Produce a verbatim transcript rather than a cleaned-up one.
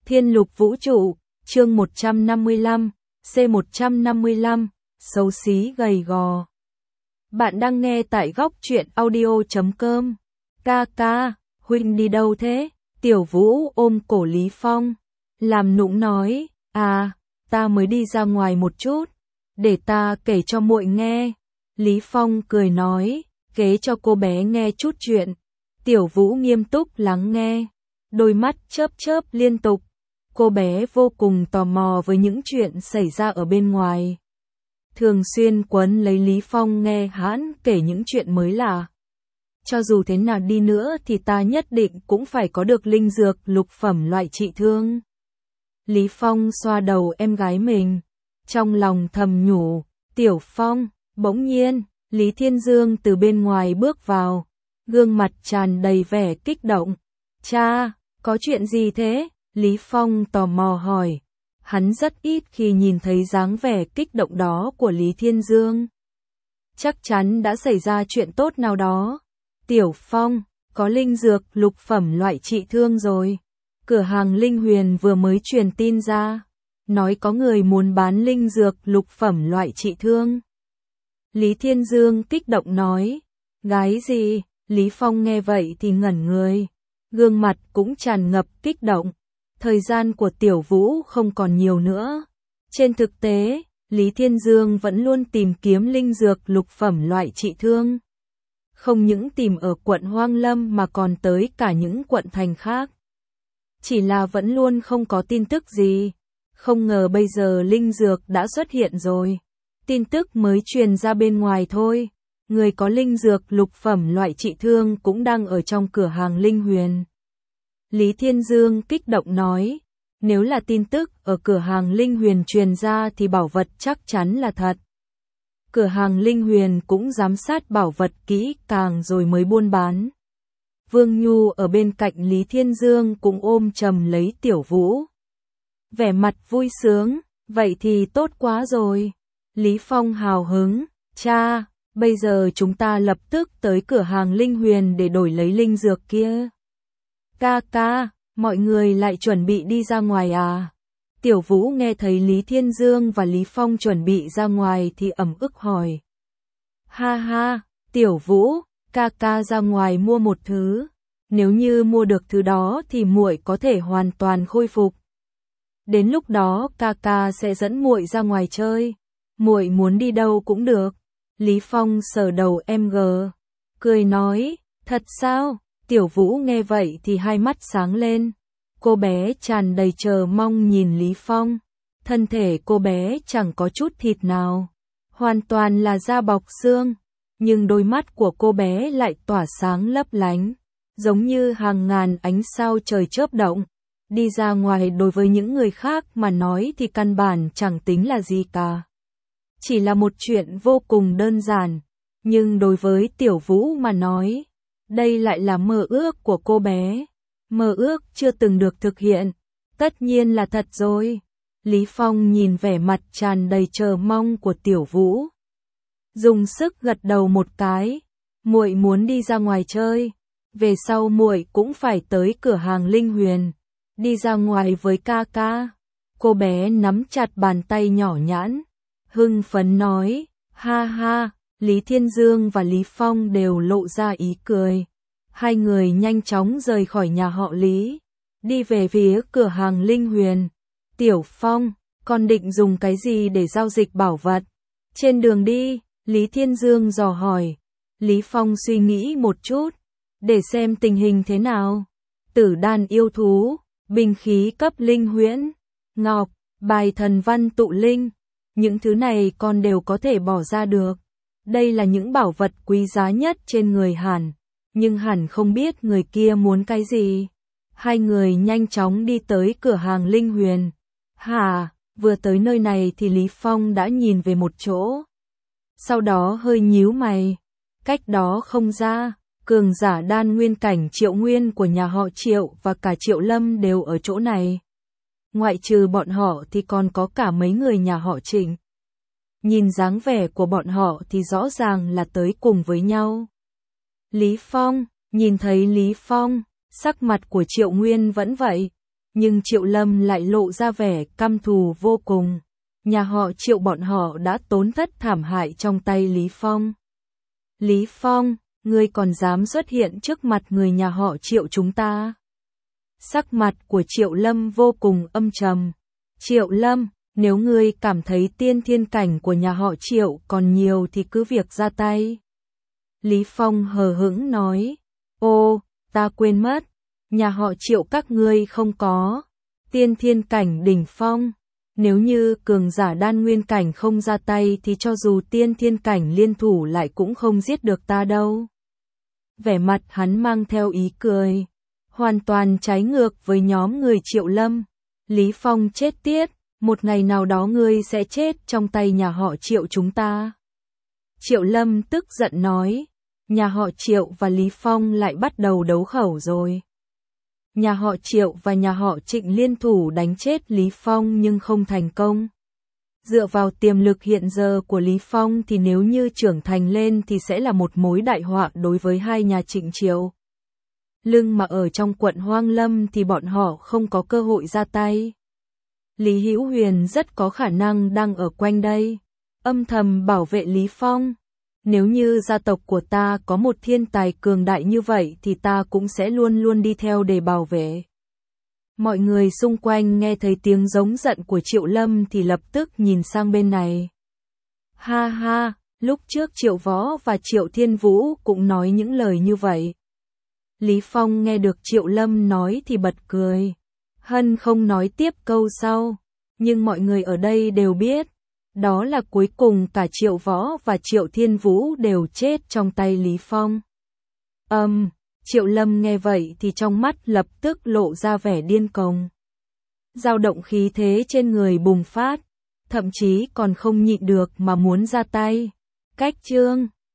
Thiên lục vũ trụ, chương một trăm năm mươi lăm, C một trăm năm mươi lăm, xấu xí gầy gò. Bạn đang nghe tại góc truyện audio chấm com. Ca ca, huynh đi đâu thế? Tiểu Vũ ôm cổ Lý Phong, làm nũng nói, à, ta mới đi ra ngoài một chút, để ta kể cho muội nghe. Lý Phong cười nói, kể cho cô bé nghe chút chuyện. Tiểu Vũ nghiêm túc lắng nghe, đôi mắt chớp chớp liên tục. Cô bé vô cùng tò mò với những chuyện xảy ra ở bên ngoài. Thường xuyên quấn lấy Lý Phong nghe hắn kể những chuyện mới lạ. Cho dù thế nào đi nữa thì ta nhất định cũng phải có được linh dược lục phẩm loại trị thương. Lý Phong xoa đầu em gái mình, trong lòng thầm nhủ, Tiểu Phong. Bỗng nhiên, Lý Thiên Dương từ bên ngoài bước vào, gương mặt tràn đầy vẻ kích động. Cha, có chuyện gì thế? Lý Phong tò mò hỏi. Hắn rất ít khi nhìn thấy dáng vẻ kích động đó của Lý Thiên Dương. Chắc chắn đã xảy ra chuyện tốt nào đó. Tiểu Phong, có linh dược lục phẩm loại trị thương rồi. Cửa hàng Linh Huyền vừa mới truyền tin ra, nói có người muốn bán linh dược lục phẩm loại trị thương. Lý Thiên Dương kích động nói, gái gì? Lý Phong nghe vậy thì ngẩn người, gương mặt cũng tràn ngập kích động. Thời gian của Tiểu Vũ không còn nhiều nữa. Trên thực tế, Lý Thiên Dương vẫn luôn tìm kiếm linh dược lục phẩm loại trị thương. Không những tìm ở quận Hoang Lâm mà còn tới cả những quận thành khác. Chỉ là vẫn luôn không có tin tức gì. Không ngờ bây giờ linh dược đã xuất hiện rồi. Tin tức mới truyền ra bên ngoài thôi. Người có linh dược lục phẩm loại trị thương cũng đang ở trong cửa hàng Linh Huyền. Lý Thiên Dương kích động nói, nếu là tin tức ở cửa hàng Linh Huyền truyền ra thì bảo vật chắc chắn là thật. Cửa hàng Linh Huyền cũng giám sát bảo vật kỹ càng rồi mới buôn bán. Vương Nhu ở bên cạnh Lý Thiên Dương cũng ôm chầm lấy Tiểu Vũ. Vẻ mặt vui sướng, vậy thì tốt quá rồi. Lý Phong hào hứng, cha, bây giờ chúng ta lập tức tới cửa hàng Linh Huyền để đổi lấy linh dược kia. Ca ca, mọi người lại chuẩn bị đi ra ngoài à? Tiểu Vũ nghe thấy Lý Thiên Dương và Lý Phong chuẩn bị ra ngoài thì ấm ức hỏi. Ha ha, Tiểu Vũ, ca ca ra ngoài mua một thứ. Nếu như mua được thứ đó thì muội có thể hoàn toàn khôi phục. Đến lúc đó ca ca sẽ dẫn muội ra ngoài chơi. Muội muốn đi đâu cũng được. Lý Phong sờ đầu em gờ, cười nói, thật sao? Tiểu Vũ nghe vậy thì hai mắt sáng lên. Cô bé tràn đầy chờ mong nhìn Lý Phong. Thân thể cô bé chẳng có chút thịt nào, hoàn toàn là da bọc xương. Nhưng đôi mắt của cô bé lại tỏa sáng lấp lánh, giống như hàng ngàn ánh sao trời chớp động. Đi ra ngoài đối với những người khác mà nói thì căn bản chẳng tính là gì cả. Chỉ là một chuyện vô cùng đơn giản. Nhưng đối với Tiểu Vũ mà nói, đây lại là mơ ước của cô bé. Mơ ước chưa từng được thực hiện. Tất nhiên là thật rồi. Lý Phong nhìn vẻ mặt tràn đầy chờ mong của Tiểu Vũ, dùng sức gật đầu một cái. Muội muốn đi ra ngoài chơi. Về sau muội cũng phải tới cửa hàng Linh Huyền. Đi ra ngoài với ca ca. Cô bé nắm chặt bàn tay nhỏ nhắn, hưng phấn nói, ha ha. Lý Thiên Dương và Lý Phong đều lộ ra ý cười. Hai người nhanh chóng rời khỏi nhà họ Lý, đi về phía cửa hàng Linh Huyền. Tiểu Phong, con định dùng cái gì để giao dịch bảo vật? Trên đường đi, Lý Thiên Dương dò hỏi. Lý Phong suy nghĩ một chút, để xem tình hình thế nào. Tử đan yêu thú, binh khí cấp linh huyễn, ngọc, bài thần văn tụ linh. Những thứ này con đều có thể bỏ ra được. Đây là những bảo vật quý giá nhất trên người Hàn, nhưng Hàn không biết người kia muốn cái gì. Hai người nhanh chóng đi tới cửa hàng Linh Huyền. Hà, vừa tới nơi này thì Lý Phong đã nhìn về một chỗ. Sau đó hơi nhíu mày. Cách đó không ra, cường giả đan nguyên cảnh Triệu Nguyên của nhà họ Triệu và cả Triệu Lâm đều ở chỗ này. Ngoại trừ bọn họ thì còn có cả mấy người nhà họ Trịnh. Nhìn dáng vẻ của bọn họ thì rõ ràng là tới cùng với nhau. Lý Phong, nhìn thấy Lý Phong, sắc mặt của Triệu Nguyên vẫn vậy, nhưng Triệu Lâm lại lộ ra vẻ căm thù vô cùng. Nhà họ Triệu bọn họ đã tổn thất thảm hại trong tay Lý Phong. Lý Phong, ngươi còn dám xuất hiện trước mặt người nhà họ Triệu chúng ta? Sắc mặt của Triệu Lâm vô cùng âm trầm. Triệu Lâm, nếu ngươi cảm thấy tiên thiên cảnh của nhà họ Triệu còn nhiều thì cứ việc ra tay. Lý Phong hờ hững nói. Ô, ta quên mất, nhà họ Triệu các ngươi không có tiên thiên cảnh đỉnh phong. Nếu như cường giả đan nguyên cảnh không ra tay thì cho dù tiên thiên cảnh liên thủ lại cũng không giết được ta đâu. Vẻ mặt hắn mang theo ý cười, hoàn toàn trái ngược với nhóm người Triệu Lâm. Lý Phong chết tiết, một ngày nào đó ngươi sẽ chết trong tay nhà họ Triệu chúng ta. Triệu Lâm tức giận nói, nhà họ Triệu và Lý Phong lại bắt đầu đấu khẩu rồi. Nhà họ Triệu và nhà họ Trịnh liên thủ đánh chết Lý Phong nhưng không thành công. Dựa vào tiềm lực hiện giờ của Lý Phong thì nếu như trưởng thành lên thì sẽ là một mối đại họa đối với hai nhà Trịnh Triệu. Lưng mà ở trong quận Hoang Lâm thì bọn họ không có cơ hội ra tay. Lý Hữu Huyền rất có khả năng đang ở quanh đây, âm thầm bảo vệ Lý Phong. Nếu như gia tộc của ta có một thiên tài cường đại như vậy thì ta cũng sẽ luôn luôn đi theo để bảo vệ. Mọi người xung quanh nghe thấy tiếng giống giận của Triệu Lâm thì lập tức nhìn sang bên này. Ha ha, lúc trước Triệu Võ và Triệu Thiên Vũ cũng nói những lời như vậy. Lý Phong nghe được Triệu Lâm nói thì bật cười. Hân không nói tiếp câu sau, nhưng mọi người ở đây đều biết. Đó là cuối cùng cả Triệu Võ và Triệu Thiên Vũ đều chết trong tay Lý Phong. Âm, um, Triệu Lâm nghe vậy thì trong mắt lập tức lộ ra vẻ điên cuồng. Dao động khí thế trên người bùng phát, thậm chí còn không nhịn được mà muốn ra tay. Cách chương